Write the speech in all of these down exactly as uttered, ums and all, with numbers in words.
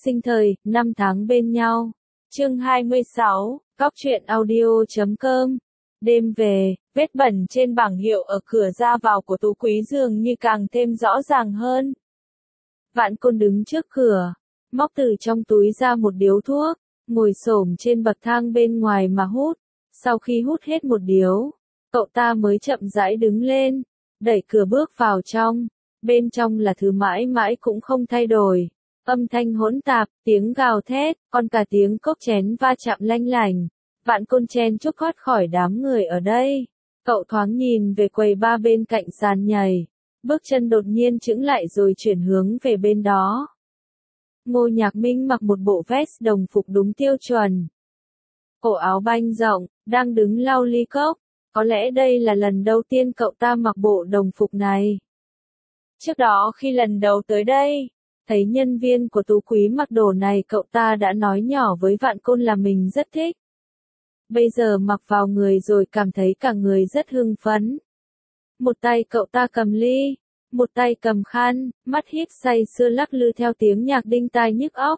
sinh thời, năm tháng bên nhau. Chương hai mươi sáu, Cóc truyện audio chấm com. Đêm về, vết bẩn trên bảng hiệu ở cửa ra vào của Tú Quý dường như càng thêm rõ ràng hơn. Vạn Côn đứng trước cửa, móc từ trong túi ra một điếu thuốc, ngồi xổm trên bậc thang bên ngoài mà hút. Sau khi hút hết một điếu, cậu ta mới chậm rãi đứng lên, đẩy cửa bước vào trong. Bên trong là thứ mãi mãi cũng không thay đổi. Âm thanh hỗn tạp, tiếng gào thét, còn cả tiếng cốc chén va chạm lanh lành. Vạn Côn chen chúc thoát khỏi đám người ở đây. Cậu thoáng nhìn về quầy ba bên cạnh sàn nhảy. Bước chân đột nhiên chững lại rồi chuyển hướng về bên đó. Ngô Nhạc Minh mặc một bộ vest đồng phục đúng tiêu chuẩn. Cổ áo banh rộng, đang đứng lau ly cốc. Có lẽ đây là lần đầu tiên cậu ta mặc bộ đồng phục này. Trước đó khi lần đầu tới đây, thấy nhân viên của Tú Quý mặc đồ này, cậu ta đã nói nhỏ với Vạn Côn là mình rất thích. Bây giờ mặc vào người rồi cảm thấy cả người rất hưng phấn. Một tay cậu ta cầm ly, một tay cầm khăn, mắt híp say sưa lắc lư theo tiếng nhạc đinh tai nhức óc.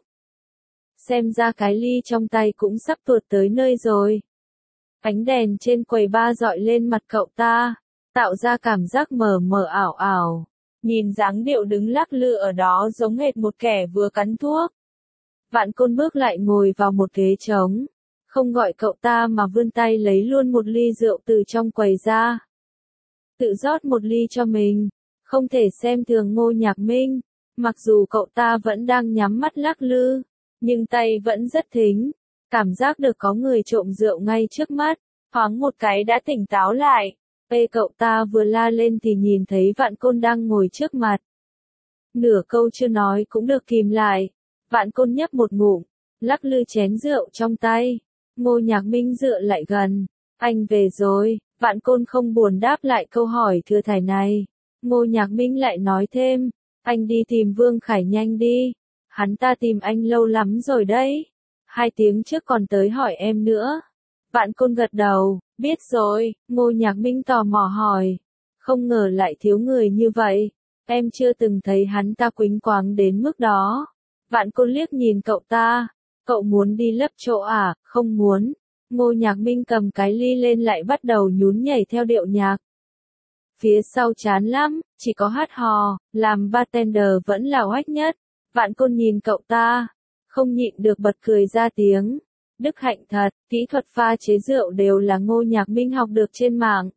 Xem ra cái ly trong tay cũng sắp tuột tới nơi rồi. Ánh đèn trên quầy ba dọi lên mặt cậu ta, tạo ra cảm giác mờ mờ ảo ảo. Nhìn dáng điệu đứng lắc lư ở đó giống hệt một kẻ vừa cắn thuốc. Vạn Côn bước lại ngồi vào một ghế trống, không gọi cậu ta mà vươn tay lấy luôn một ly rượu từ trong quầy ra. Tự rót một ly cho mình, không thể xem thường Ngô Nhạc Minh, mặc dù cậu ta vẫn đang nhắm mắt lắc lư, nhưng tay vẫn rất thính, cảm giác được có người trộm rượu ngay trước mắt, thoáng một cái đã tỉnh táo lại. Ê cậu ta vừa la lên thì nhìn thấy Vạn Côn đang ngồi trước mặt. Nửa câu chưa nói cũng được kìm lại. Vạn Côn nhấp một ngụm, lắc lư chén rượu trong tay. Ngô Nhạc Minh dựa lại gần. Anh về rồi. Vạn Côn không buồn đáp lại câu hỏi thừa thải này. Ngô Nhạc Minh lại nói thêm. Anh đi tìm Vương Khải nhanh đi. Hắn ta tìm anh lâu lắm rồi đấy. Hai tiếng trước còn tới hỏi em nữa. Vạn Côn gật đầu. Biết rồi, Ngô Nhạc Minh tò mò hỏi. Không ngờ lại thiếu người như vậy. Em chưa từng thấy hắn ta quýnh quáng đến mức đó. Vạn Côn liếc nhìn cậu ta. Cậu muốn đi lấp chỗ à? Không muốn. Ngô Nhạc Minh cầm cái ly lên lại bắt đầu nhún nhảy theo điệu nhạc. Phía sau chán lắm, chỉ có hát hò, làm bartender vẫn là oách nhất. Vạn Côn nhìn cậu ta, không nhịn được bật cười ra tiếng. Đức hạnh thật, kỹ thuật pha chế rượu đều là Ngô Nhạc Minh học được trên mạng.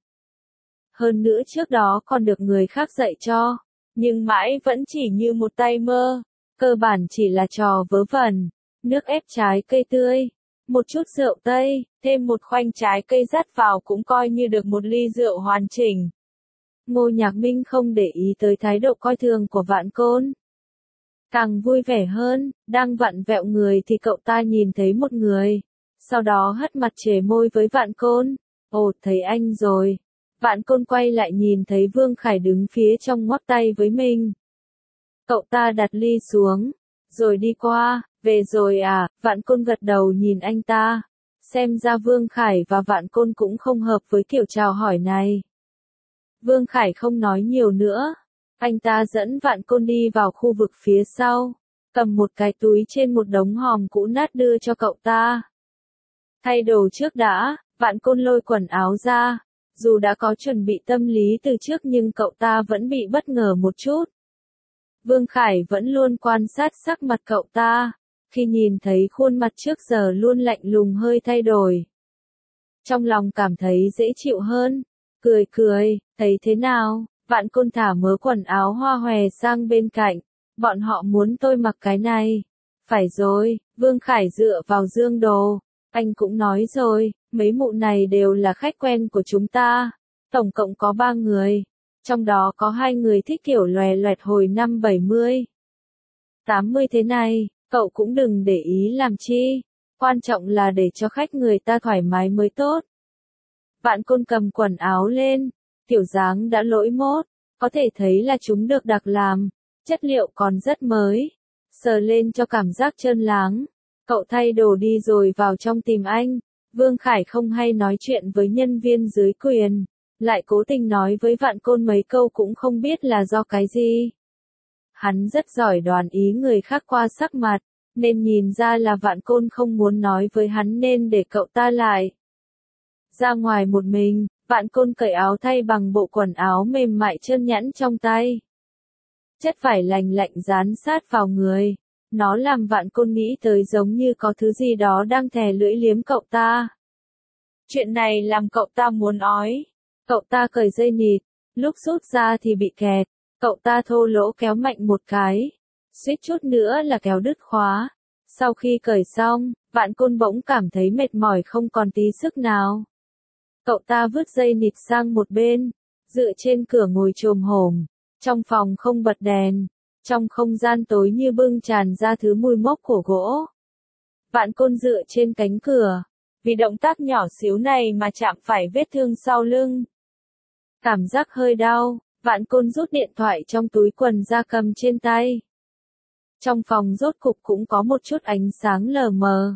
Hơn nữa trước đó còn được người khác dạy cho, nhưng mãi vẫn chỉ như một tay mơ, cơ bản chỉ là trò vớ vẩn. Nước ép trái cây tươi, một chút rượu tây, thêm một khoanh trái cây dắt vào cũng coi như được một ly rượu hoàn chỉnh. Ngô Nhạc Minh không để ý tới thái độ coi thường của Vạn Côn. Càng vui vẻ hơn, đang vặn vẹo người thì cậu ta nhìn thấy một người. Sau đó hất mặt chề môi với Vạn Côn. Ồ, thấy anh rồi. Vạn Côn quay lại nhìn thấy Vương Khải đứng phía trong ngoắc tay với mình. Cậu ta đặt ly xuống, rồi đi qua. Về rồi à? Vạn Côn gật đầu nhìn anh ta. Xem ra Vương Khải và Vạn Côn cũng không hợp với kiểu chào hỏi này. Vương Khải không nói nhiều nữa. Anh ta dẫn Vạn Côn đi vào khu vực phía sau, cầm một cái túi trên một đống hòm cũ nát đưa cho cậu ta. Thay đồ trước đã, Vạn Côn lôi quần áo ra. Dù đã có chuẩn bị tâm lý từ trước nhưng cậu ta vẫn bị bất ngờ một chút. Vương Khải vẫn luôn quan sát sắc mặt cậu ta, khi nhìn thấy khuôn mặt trước giờ luôn lạnh lùng hơi thay đổi. Trong lòng cảm thấy dễ chịu hơn, cười cười, thấy thế nào? Vạn Côn thả mớ quần áo hoa hòe sang bên cạnh. Bọn họ muốn tôi mặc cái này. Phải rồi, Vương Khải dựa vào dương đồ. Anh cũng nói rồi, mấy mụ này đều là khách quen của chúng ta. Tổng cộng có ba người. Trong đó có hai người thích kiểu lòe loẹt hồi năm bảy mươi. tám mươi thế này, cậu cũng đừng để ý làm chi. Quan trọng là để cho khách người ta thoải mái mới tốt. Vạn Côn cầm quần áo lên. Kiểu dáng đã lỗi mốt, có thể thấy là chúng được đặc làm, chất liệu còn rất mới, sờ lên cho cảm giác trơn láng. Cậu thay đồ đi rồi vào trong tìm anh. Vương Khải không hay nói chuyện với nhân viên dưới quyền, lại cố tình nói với Vạn Côn mấy câu cũng không biết là do cái gì. Hắn rất giỏi đoán ý người khác qua sắc mặt, nên nhìn ra là Vạn Côn không muốn nói với hắn nên để cậu ta lại. Ra ngoài một mình, Vạn Côn cởi áo thay bằng bộ quần áo mềm mại trơn nhẵn trong tay. Chất vải lành lạnh dán sát vào người. Nó làm Vạn Côn nghĩ tới giống như có thứ gì đó đang thè lưỡi liếm cậu ta. Chuyện này làm cậu ta muốn ói. Cậu ta cởi dây nịt, lúc rút ra thì bị kẹt. Cậu ta thô lỗ kéo mạnh một cái. Suýt chút nữa là kéo đứt khóa. Sau khi cởi xong, Vạn Côn bỗng cảm thấy mệt mỏi không còn tí sức nào. Cậu ta vứt dây nịt sang một bên, dựa trên cửa ngồi chồm hổm. Trong phòng không bật đèn, trong không gian tối như bưng tràn ra thứ mùi mốc của gỗ. Vạn Côn dựa trên cánh cửa, vì động tác nhỏ xíu này mà chạm phải vết thương sau lưng. Cảm giác hơi đau, Vạn Côn rút điện thoại trong túi quần ra cầm trên tay. Trong phòng rốt cục cũng có một chút ánh sáng lờ mờ.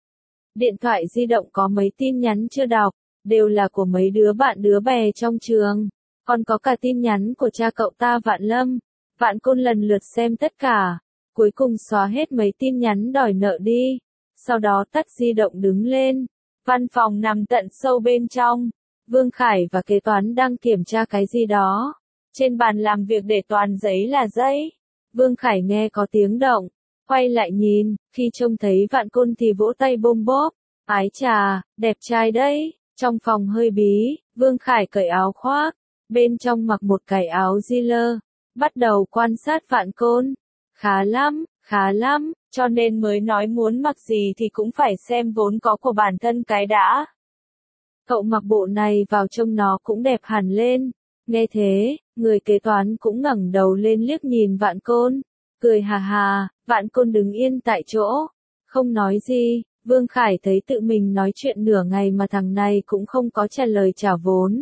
Điện thoại di động có mấy tin nhắn chưa đọc, đều là của mấy đứa bạn đứa bè trong trường. Còn có cả tin nhắn của cha cậu ta Vạn Lâm. Vạn Côn lần lượt xem tất cả, cuối cùng xóa hết mấy tin nhắn đòi nợ đi. Sau đó tắt di động đứng lên. Văn phòng nằm tận sâu bên trong. Vương Khải và kế toán đang kiểm tra cái gì đó. Trên bàn làm việc để toàn giấy là giấy. Vương Khải nghe có tiếng động, quay lại nhìn, khi trông thấy Vạn Côn thì vỗ tay bôm bốp. Ái chà, đẹp trai đấy. Trong phòng hơi bí, Vương Khải cởi áo khoác. Bên trong mặc một cái áo Giller, bắt đầu quan sát Vạn Côn. Khá lắm, khá lắm, cho nên mới nói muốn mặc gì thì cũng phải xem vốn có của bản thân cái đã. Cậu mặc bộ này vào trông nó cũng đẹp hẳn lên. Nghe thế, người kế toán cũng ngẩng đầu lên liếc nhìn Vạn Côn, cười hà hà. Vạn Côn đứng yên tại chỗ, không nói gì. Vương Khải thấy tự mình nói chuyện nửa ngày mà thằng này cũng không có trả lời trả vốn.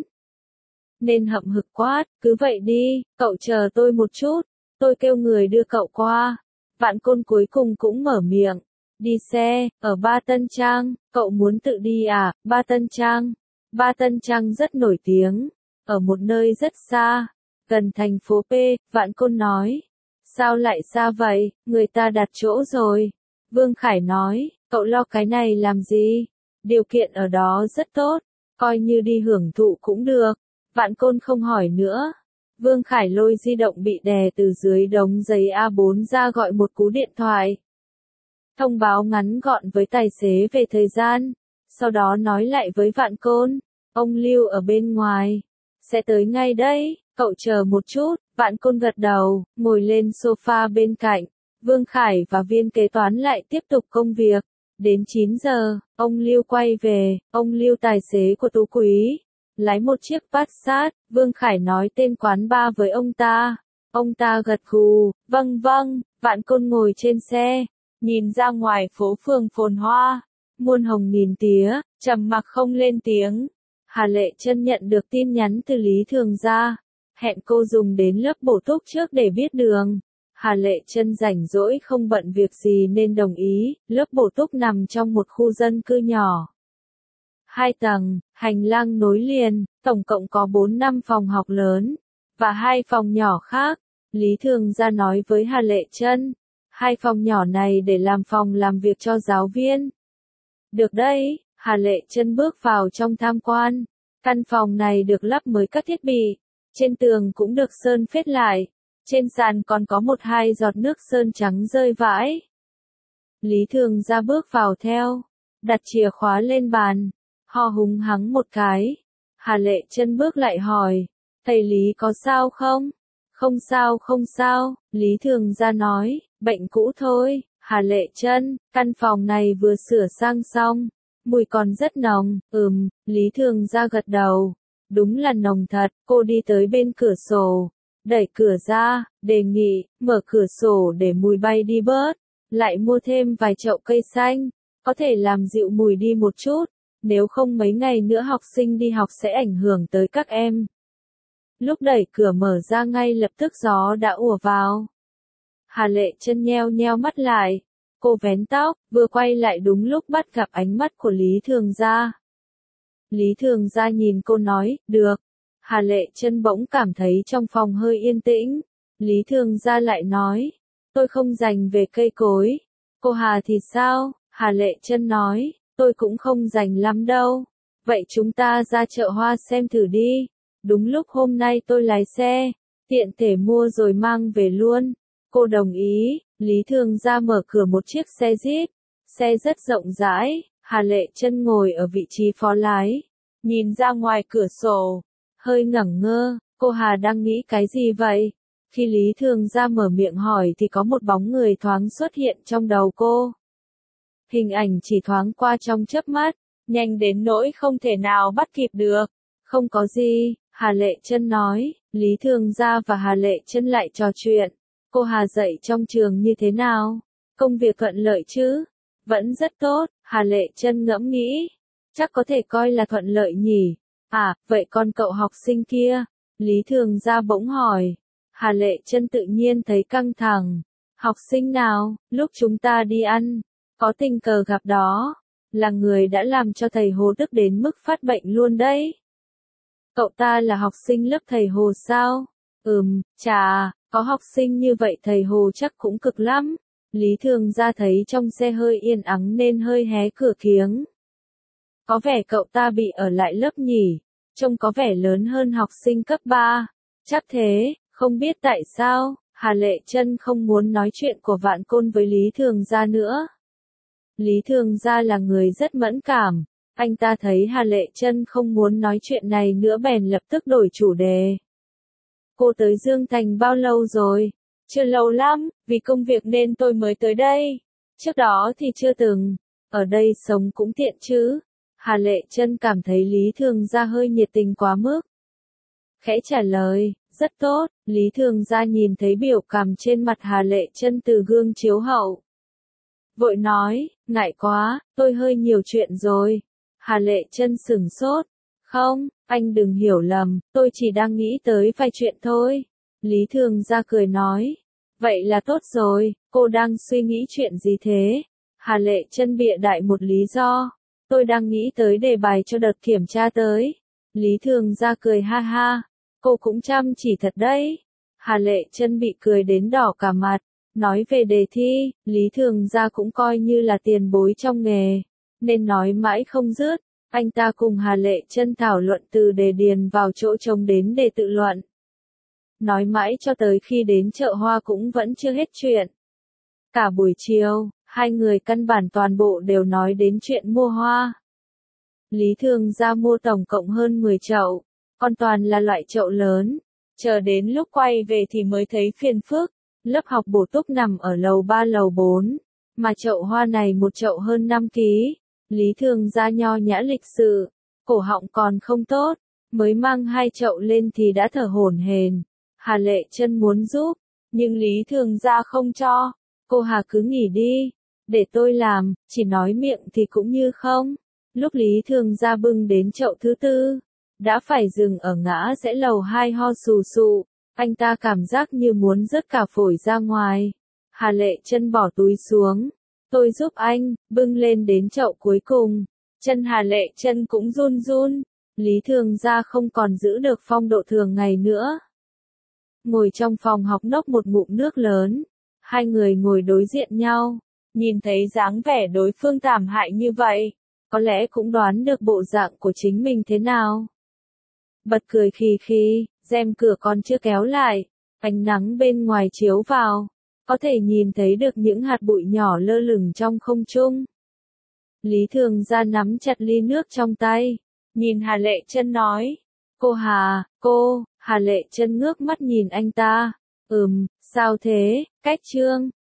Nên hậm hực quát, cứ vậy đi, cậu chờ tôi một chút, tôi kêu người đưa cậu qua. Vạn Côn cuối cùng cũng mở miệng, đi xe, ở Ba Tân Trang, cậu muốn tự đi à? Ba Tân Trang, Ba Tân Trang rất nổi tiếng, ở một nơi rất xa, gần thành phố P. Vạn Côn nói, sao lại xa vậy, người ta đặt chỗ rồi. Vương Khải nói, cậu lo cái này làm gì, điều kiện ở đó rất tốt, coi như đi hưởng thụ cũng được. Vạn Côn không hỏi nữa. Vương Khải lôi di động bị đè từ dưới đống giấy A bốn ra gọi một cú điện thoại. Thông báo ngắn gọn với tài xế về thời gian. Sau đó nói lại với Vạn Côn. Ông Lưu ở bên ngoài. Sẽ tới ngay đấy, cậu chờ một chút. Vạn Côn gật đầu, ngồi lên sofa bên cạnh. Vương Khải và viên kế toán lại tiếp tục công việc. Đến chín giờ, ông Lưu quay về. Ông Lưu tài xế của Tú Quý. Lái một chiếc Passat, Vương Khải nói tên quán bar với ông ta. Ông ta gật gù, vâng vâng. Vạn Côn ngồi trên xe, nhìn ra ngoài phố phường phồn hoa, muôn hồng nghìn tía, trầm mặc không lên tiếng. Hà Lệ Chân nhận được tin nhắn từ Lý Thường Gia, hẹn cô dùng đến lớp bổ túc trước để biết đường. Hà Lệ Chân rảnh rỗi không bận việc gì nên đồng ý. Lớp bổ túc nằm trong một khu dân cư nhỏ. Hai tầng, hành lang nối liền, tổng cộng có bốn năm phòng học lớn, và hai phòng nhỏ khác. Lý Thường Gia nói với Hà Lệ Chân, hai phòng nhỏ này để làm phòng làm việc cho giáo viên. Được đấy, Hà Lệ Chân bước vào trong tham quan. Căn phòng này được lắp mới các thiết bị, trên tường cũng được sơn phết lại, trên sàn còn có một hai giọt nước sơn trắng rơi vãi. Lý Thường Gia bước vào theo, đặt chìa khóa lên bàn. Ho húng hắng một cái. Hà Lệ Chân bước lại hỏi, thầy Lý có sao không? Không sao không sao, Lý Thường Gia nói, bệnh cũ thôi. Hà Lệ Chân, căn phòng này vừa sửa sang xong, mùi còn rất nồng. Ừm, Lý Thường Gia gật đầu, đúng là nồng thật. Cô đi tới bên cửa sổ, đẩy cửa ra, đề nghị, mở cửa sổ để mùi bay đi bớt, lại mua thêm vài chậu cây xanh, có thể làm dịu mùi đi một chút. Nếu không mấy ngày nữa học sinh đi học sẽ ảnh hưởng tới các em. Lúc đẩy cửa mở ra ngay lập tức gió đã ùa vào. Hà Lệ Chân nheo nheo mắt lại. Cô vén tóc, vừa quay lại đúng lúc bắt gặp ánh mắt của Lý Thường Gia. Lý Thường Gia nhìn cô nói, được. Hà Lệ Chân bỗng cảm thấy trong phòng hơi yên tĩnh. Lý Thường Gia lại nói, tôi không dành về cây cối. Cô Hà thì sao? Hà Lệ Chân nói, tôi cũng không rảnh lắm đâu. Vậy chúng ta ra chợ hoa xem thử đi. Đúng lúc hôm nay tôi lái xe, tiện thể mua rồi mang về luôn. Cô đồng ý, Lý Thường Gia mở cửa một chiếc xe Jeep. Xe rất rộng rãi, Hà Lệ Chân ngồi ở vị trí phó lái, nhìn ra ngoài cửa sổ, hơi ngẩn ngơ, cô Hà đang nghĩ cái gì vậy? Khi Lý Thường Gia mở miệng hỏi thì có một bóng người thoáng xuất hiện trong đầu cô. Hình ảnh chỉ thoáng qua trong chớp mắt, nhanh đến nỗi không thể nào bắt kịp được. Không có gì, Hà Lệ Chân nói, Lý Thường Gia và Hà Lệ Chân lại trò chuyện. Cô Hà dạy trong trường như thế nào? Công việc thuận lợi chứ? Vẫn rất tốt, Hà Lệ Chân ngẫm nghĩ. Chắc có thể coi là thuận lợi nhỉ. À, vậy còn cậu học sinh kia? Lý Thường Gia bỗng hỏi. Hà Lệ Chân tự nhiên thấy căng thẳng. Học sinh nào? Lúc chúng ta đi ăn, có tình cờ gặp đó. Là người đã làm cho thầy Hồ tức đến mức phát bệnh luôn đấy. Cậu ta là học sinh lớp thầy Hồ sao? Ừm, chà, có học sinh như vậy thầy Hồ chắc cũng cực lắm. Lý Thường Gia thấy trong xe hơi yên ắng nên hơi hé cửa kiếng. Có vẻ cậu ta bị ở lại lớp nhỉ, trông có vẻ lớn hơn học sinh cấp ba. Chắc thế, không biết tại sao, Hà Lệ Chân không muốn nói chuyện của Vạn Côn với Lý Thường Gia nữa. Lý Thường Gia là người rất mẫn cảm, anh ta thấy Hà Lệ Chân không muốn nói chuyện này nữa bèn lập tức đổi chủ đề. Cô tới Dương Thành bao lâu rồi? Chưa lâu lắm, vì công việc nên tôi mới tới đây. Trước đó thì chưa từng. Ở đây sống cũng tiện chứ. Hà Lệ Chân cảm thấy Lý Thường Gia hơi nhiệt tình quá mức. Khẽ trả lời, rất tốt. Lý Thường Gia nhìn thấy biểu cảm trên mặt Hà Lệ Chân từ gương chiếu hậu. Vội nói, ngại quá, tôi hơi nhiều chuyện rồi. Hà Lệ Chân sửng sốt. Không, anh đừng hiểu lầm, tôi chỉ đang nghĩ tới vài chuyện thôi. Lý Thường Gia cười nói. Vậy là tốt rồi, cô đang suy nghĩ chuyện gì thế? Hà Lệ Chân bịa đại một lý do. Tôi đang nghĩ tới đề bài cho đợt kiểm tra tới. Lý Thường Gia cười ha ha. Cô cũng chăm chỉ thật đấy. Hà Lệ Chân bị cười đến đỏ cả mặt. Nói về đề thi, Lý Thường Gia cũng coi như là tiền bối trong nghề, nên nói mãi không dứt. Anh ta cùng Hà Lệ Chân thảo luận từ đề điền vào chỗ trống đến đề tự luận. Nói mãi cho tới khi đến chợ hoa cũng vẫn chưa hết chuyện. Cả buổi chiều, hai người căn bản toàn bộ đều nói đến chuyện mua hoa. Lý Thường Gia mua tổng cộng hơn mười chậu, còn toàn là loại chậu lớn. Chờ đến lúc quay về thì mới thấy phiền phức. Lớp học bổ túc nằm ở lầu ba lầu bốn, mà chậu hoa này một chậu hơn năm ký. Lý Thường Gia nho nhã lịch sự, cổ họng còn không tốt, mới mang hai chậu lên thì đã thở hổn hển. Hà Lệ Chân muốn giúp, nhưng Lý Thường Gia không cho. Cô Hà cứ nghỉ đi, để tôi làm, chỉ nói miệng thì cũng như không. Lúc Lý Thường Gia bưng đến chậu thứ tư, đã phải dừng ở ngã rẽ lầu hai ho sù sụ. Anh ta cảm giác như muốn rớt cả phổi ra ngoài. Hà Lệ Chân bỏ túi xuống. Tôi giúp anh, bưng lên đến chậu cuối cùng. Chân Hà Lệ Chân cũng run run. Lý Thường Gia không còn giữ được phong độ thường ngày nữa. Ngồi trong phòng học nốc một ngụm nước lớn. Hai người ngồi đối diện nhau. Nhìn thấy dáng vẻ đối phương thảm hại như vậy, có lẽ cũng đoán được bộ dạng của chính mình thế nào. Bật cười khì khì, rèm cửa còn chưa kéo lại, ánh nắng bên ngoài chiếu vào, có thể nhìn thấy được những hạt bụi nhỏ lơ lửng trong không trung. Lý Thường Gia nắm chặt ly nước trong tay, nhìn Hà Lệ Chân nói, cô Hà, cô, Hà Lệ Chân ngước mắt nhìn anh ta, ừm, sao thế, cách chương.